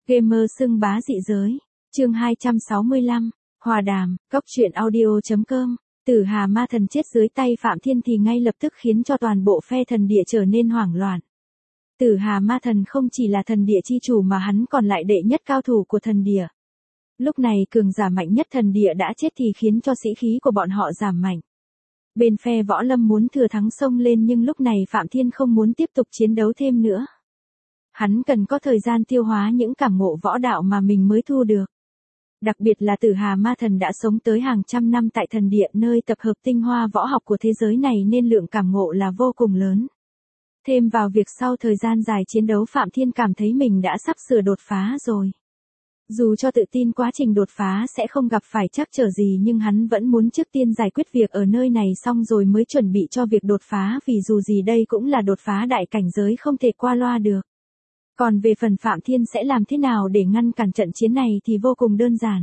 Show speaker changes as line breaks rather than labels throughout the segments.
Gamer xưng bá dị giới. Chương 265. Hòa đàm, cốc truyện audio.com. Tử Hà ma thần chết dưới tay Phạm Thiên thì ngay lập tức khiến cho toàn bộ phe thần địa trở nên hoảng loạn. Tử Hà ma thần không chỉ là thần địa chi chủ mà hắn còn lại đệ nhất cao thủ của thần địa. Lúc này cường giả mạnh nhất thần địa đã chết thì khiến cho sĩ khí của bọn họ giảm mạnh. Bên phe Võ Lâm muốn thừa thắng xông lên nhưng lúc này Phạm Thiên không muốn tiếp tục chiến đấu thêm nữa. Hắn cần có thời gian tiêu hóa những cảm ngộ võ đạo mà mình mới thu được. Đặc biệt là Tử Hà ma thần đã sống tới hàng trăm năm tại thần địa nơi tập hợp tinh hoa võ học của thế giới này nên lượng cảm ngộ là vô cùng lớn. Thêm vào việc sau thời gian dài chiến đấu Phạm Thiên cảm thấy mình đã sắp sửa đột phá rồi. Dù cho tự tin quá trình đột phá sẽ không gặp phải trắc trở gì nhưng hắn vẫn muốn trước tiên giải quyết việc ở nơi này xong rồi mới chuẩn bị cho việc đột phá vì dù gì đây cũng là đột phá đại cảnh giới không thể qua loa được. Còn về phần Phạm Thiên sẽ làm thế nào để ngăn cản trận chiến này thì vô cùng đơn giản.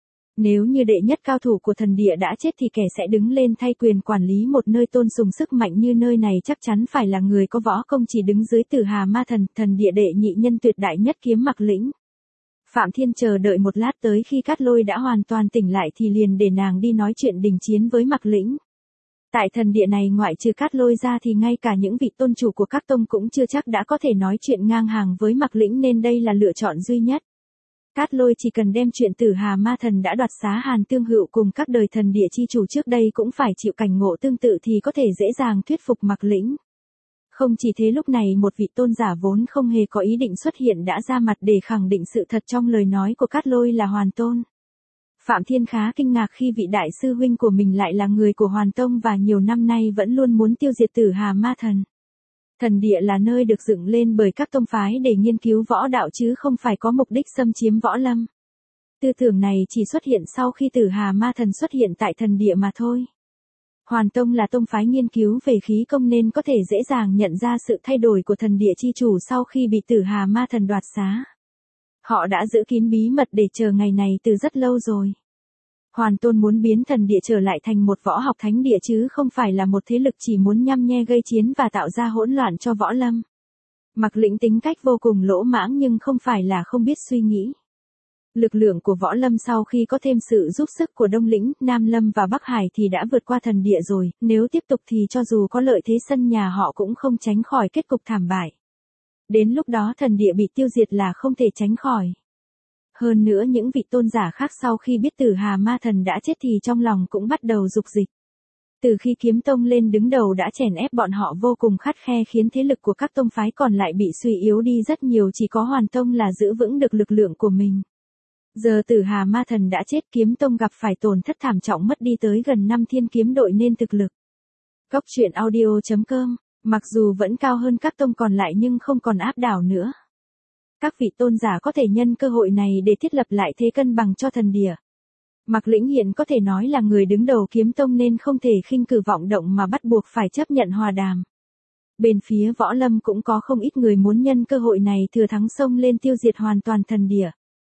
Nếu như đệ nhất cao thủ của thần địa đã chết thì kẻ sẽ đứng lên thay quyền quản lý một nơi tôn sùng sức mạnh như nơi này chắc chắn phải là người có võ công chỉ đứng dưới Tử Hà ma thần, thần địa đệ nhị nhân tuyệt đại nhất kiếm Mặc Lĩnh. Phạm Thiên chờ đợi một lát tới khi Cát Lôi đã hoàn toàn tỉnh lại thì liền để nàng đi nói chuyện đình chiến với Mặc Lĩnh. Tại thần địa này ngoại trừ Cát Lôi ra thì ngay cả những vị tôn chủ của các tông cũng chưa chắc đã có thể nói chuyện ngang hàng với Mặc Lĩnh nên đây là lựa chọn duy nhất. Cát Lôi chỉ cần đem chuyện Tử Hà ma thần đã đoạt xá Hàn Tương Hựu cùng các đời thần địa chi chủ trước đây cũng phải chịu cảnh ngộ tương tự thì có thể dễ dàng thuyết phục Mặc Lĩnh. Không chỉ thế lúc này một vị tôn giả vốn không hề có ý định xuất hiện đã ra mặt để khẳng định sự thật trong lời nói của Cát Lôi là Hoàn Tôn. Phạm Thiên khá kinh ngạc khi vị đại sư huynh của mình lại là người của Hoàn Tông và nhiều năm nay vẫn luôn muốn tiêu diệt Tử Hà ma thần. Thần địa là nơi được dựng lên bởi các tông phái để nghiên cứu võ đạo chứ không phải có mục đích xâm chiếm võ lâm. Tư tưởng này chỉ xuất hiện sau khi Tử Hà ma thần xuất hiện tại thần địa mà thôi. Hoàn Tông là tông phái nghiên cứu về khí công nên có thể dễ dàng nhận ra sự thay đổi của thần địa chi chủ sau khi bị Tử Hà ma thần đoạt xá. Họ đã giữ kín bí mật để chờ ngày này từ rất lâu rồi. Hoàn Tôn muốn biến thần địa trở lại thành một võ học thánh địa chứ không phải là một thế lực chỉ muốn nhăm nhe gây chiến và tạo ra hỗn loạn cho võ lâm. Mặc Lĩnh tính cách vô cùng lỗ mãng nhưng không phải là không biết suy nghĩ. Lực lượng của võ lâm sau khi có thêm sự giúp sức của Đông Lĩnh, Nam Lâm và Bắc Hải thì đã vượt qua thần địa rồi, nếu tiếp tục thì cho dù có lợi thế sân nhà họ cũng không tránh khỏi kết cục thảm bại. Đến lúc đó thần địa bị tiêu diệt là không thể tránh khỏi. Hơn nữa những vị tôn giả khác sau khi biết Tử Hà ma thần đã chết thì trong lòng cũng bắt đầu dục dịch. Từ khi Kiếm Tông lên đứng đầu đã chèn ép bọn họ vô cùng khắt khe khiến thế lực của các tông phái còn lại bị suy yếu đi rất nhiều chỉ có Hoàn Tông là giữ vững được lực lượng của mình. Giờ Tử Hà ma thần đã chết Kiếm Tông gặp phải tổn thất thảm trọng mất đi tới gần 5 thiên kiếm đội nên thực lực. Cốc truyện audio.com, mặc dù vẫn cao hơn các tông còn lại nhưng không còn áp đảo nữa. Các vị tôn giả có thể nhân cơ hội này để thiết lập lại thế cân bằng cho thần địa. Mặc Lĩnh hiện có thể nói là người đứng đầu Kiếm Tông nên không thể khinh cử vọng động mà bắt buộc phải chấp nhận hòa đàm. Bên phía võ lâm cũng có không ít người muốn nhân cơ hội này thừa thắng xông lên tiêu diệt hoàn toàn thần địa.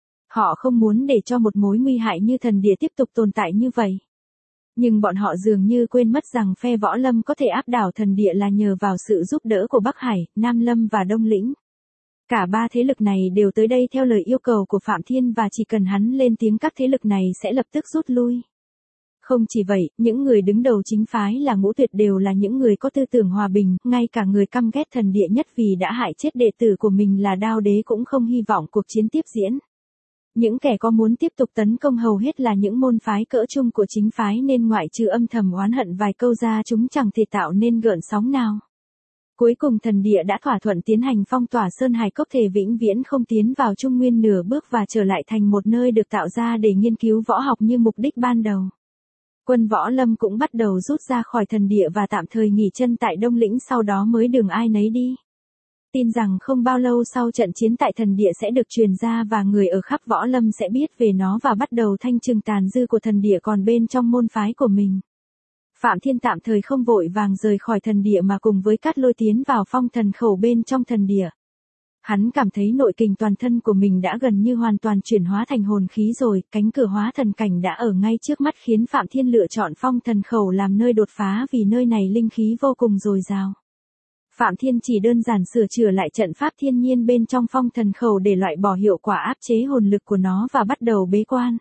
Họ không muốn để cho một mối nguy hại như thần địa tiếp tục tồn tại như vậy. Nhưng bọn họ dường như quên mất rằng phe võ lâm có thể áp đảo thần địa là nhờ vào sự giúp đỡ của Bắc Hải, Nam Lâm và Đông Lĩnh. Cả ba thế lực này đều tới đây theo lời yêu cầu của Phạm Thiên và chỉ cần hắn lên tiếng các thế lực này sẽ lập tức rút lui. Không chỉ vậy, những người đứng đầu chính phái là Ngũ Tuyệt đều là những người có tư tưởng hòa bình, ngay cả người căm ghét thần địa nhất vì đã hại chết đệ tử của mình là Đao Đế cũng không hy vọng cuộc chiến tiếp diễn. Những kẻ có muốn tiếp tục tấn công hầu hết là những môn phái cỡ trung của chính phái nên ngoại trừ âm thầm oán hận vài câu ra chúng chẳng thể tạo nên gợn sóng nào. Cuối cùng thần địa đã thỏa thuận tiến hành phong tỏa Sơn Hải Cốc thể vĩnh viễn không tiến vào Trung Nguyên nửa bước và trở lại thành một nơi được tạo ra để nghiên cứu võ học như mục đích ban đầu. Quân võ lâm cũng bắt đầu rút ra khỏi thần địa và tạm thời nghỉ chân tại Đông Lĩnh sau đó mới đường ai nấy đi. Tin rằng không bao lâu sau trận chiến tại thần địa sẽ được truyền ra và người ở khắp võ lâm sẽ biết về nó và bắt đầu thanh trừng tàn dư của thần địa còn bên trong môn phái của mình. Phạm Thiên tạm thời không vội vàng rời khỏi thần địa mà cùng với Cát Lôi tiến vào phong thần khẩu bên trong thần địa. Hắn cảm thấy nội kình toàn thân của mình đã gần như hoàn toàn chuyển hóa thành hồn khí rồi, cánh cửa hóa thần cảnh đã ở ngay trước mắt khiến Phạm Thiên lựa chọn phong thần khẩu làm nơi đột phá vì nơi này linh khí vô cùng dồi dào. Phạm Thiên chỉ đơn giản sửa chữa lại trận pháp thiên nhiên bên trong phong thần khẩu để loại bỏ hiệu quả áp chế hồn lực của nó và bắt đầu bế quan.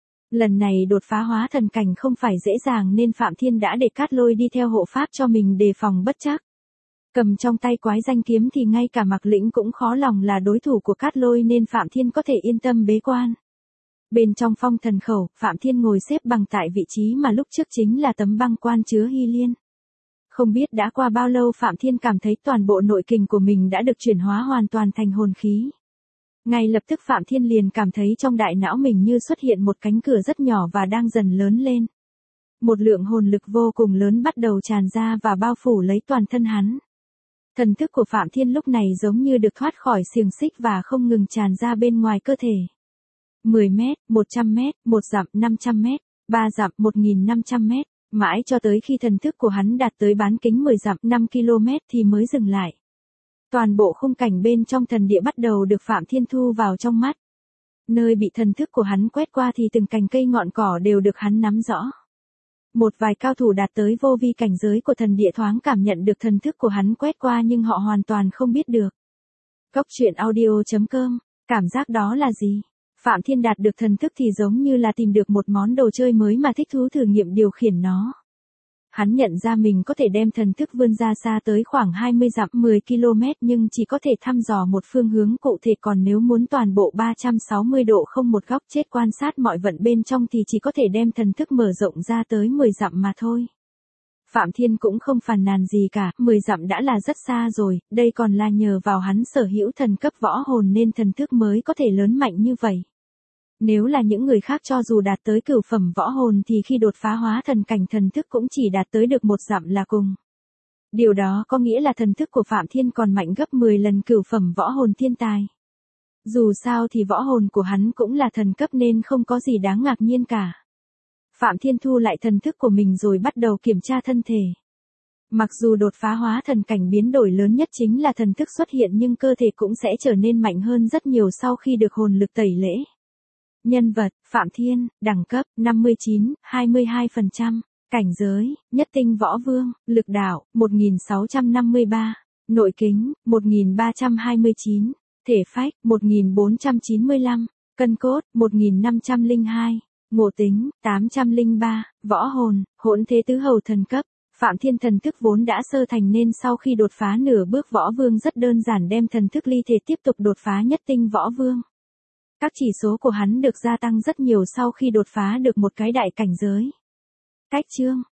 Lần này đột phá hóa thần cảnh không phải dễ dàng nên Phạm Thiên đã để Cát Lôi đi theo hộ pháp cho mình đề phòng bất trắc. Cầm trong tay quái danh kiếm thì ngay cả Mạc Lĩnh cũng khó lòng là đối thủ của Cát Lôi nên Phạm Thiên có thể yên tâm bế quan. Bên trong phong thần khẩu, Phạm Thiên ngồi xếp bằng tại vị trí mà lúc trước chính là tấm băng quan chứa hy liên. Không biết đã qua bao lâu Phạm Thiên cảm thấy toàn bộ nội kình của mình đã được chuyển hóa hoàn toàn thành hồn khí. Ngay lập tức Phạm Thiên liền cảm thấy trong đại não mình như xuất hiện một cánh cửa rất nhỏ và đang dần lớn lên. Một lượng hồn lực vô cùng lớn bắt đầu tràn ra và bao phủ lấy toàn thân hắn. Thần thức của Phạm Thiên lúc này giống như được thoát khỏi xiềng xích và không ngừng tràn ra bên ngoài cơ thể. 10 mét, 100 mét, 1 dặm, 500 mét, 3 dặm, 1500 mét, mãi cho tới khi thần thức của hắn đạt tới bán kính 10 dặm, 5 km thì mới dừng lại. Toàn bộ khung cảnh bên trong thần địa bắt đầu được Phạm Thiên thu vào trong mắt. Nơi bị thần thức của hắn quét qua thì từng cành cây ngọn cỏ đều được hắn nắm rõ. Một vài cao thủ đạt tới vô vi cảnh giới của thần địa thoáng cảm nhận được thần thức của hắn quét qua nhưng họ hoàn toàn không biết được. Cốc truyện audio.com, cảm giác đó là gì? Phạm Thiên đạt được thần thức thì giống như là tìm được một món đồ chơi mới mà thích thú thử nghiệm điều khiển nó. Hắn nhận ra mình có thể đem thần thức vươn ra xa tới khoảng 20 dặm 10 km nhưng chỉ có thể thăm dò một phương hướng cụ thể, còn nếu muốn toàn bộ 360 độ không một góc chết quan sát mọi vận bên trong thì chỉ có thể đem thần thức mở rộng ra tới 10 dặm mà thôi. Phạm Thiên cũng không phàn nàn gì cả, 10 dặm đã là rất xa rồi, đây còn là nhờ vào hắn sở hữu thần cấp võ hồn nên thần thức mới có thể lớn mạnh như vậy. Nếu là những người khác cho dù đạt tới cửu phẩm võ hồn thì khi đột phá hóa thần cảnh thần thức cũng chỉ đạt tới được 1 dặm là cùng. Điều đó có nghĩa là thần thức của Phạm Thiên còn mạnh gấp 10 lần cửu phẩm võ hồn thiên tài. Dù sao thì võ hồn của hắn cũng là thần cấp nên không có gì đáng ngạc nhiên cả. Phạm Thiên thu lại thần thức của mình rồi bắt đầu kiểm tra thân thể. Mặc dù đột phá hóa thần cảnh biến đổi lớn nhất chính là thần thức xuất hiện nhưng cơ thể cũng sẽ trở nên mạnh hơn rất nhiều sau khi được hồn lực tẩy lễ. Nhân vật, Phạm Thiên, đẳng cấp, 59, 22%, cảnh giới, nhất tinh võ vương, lực đạo, 1653, nội kính, 1329, thể phách, 1495, cân cốt, 1502, ngộ tính, 803, võ hồn, hỗn thế tứ hầu thần cấp. Phạm Thiên thần thức vốn đã sơ thành nên sau khi đột phá nửa bước võ vương rất đơn giản đem thần thức ly thể tiếp tục đột phá nhất tinh võ vương. Các chỉ số của hắn được gia tăng rất nhiều sau khi đột phá được một cái đại cảnh giới. Cách chương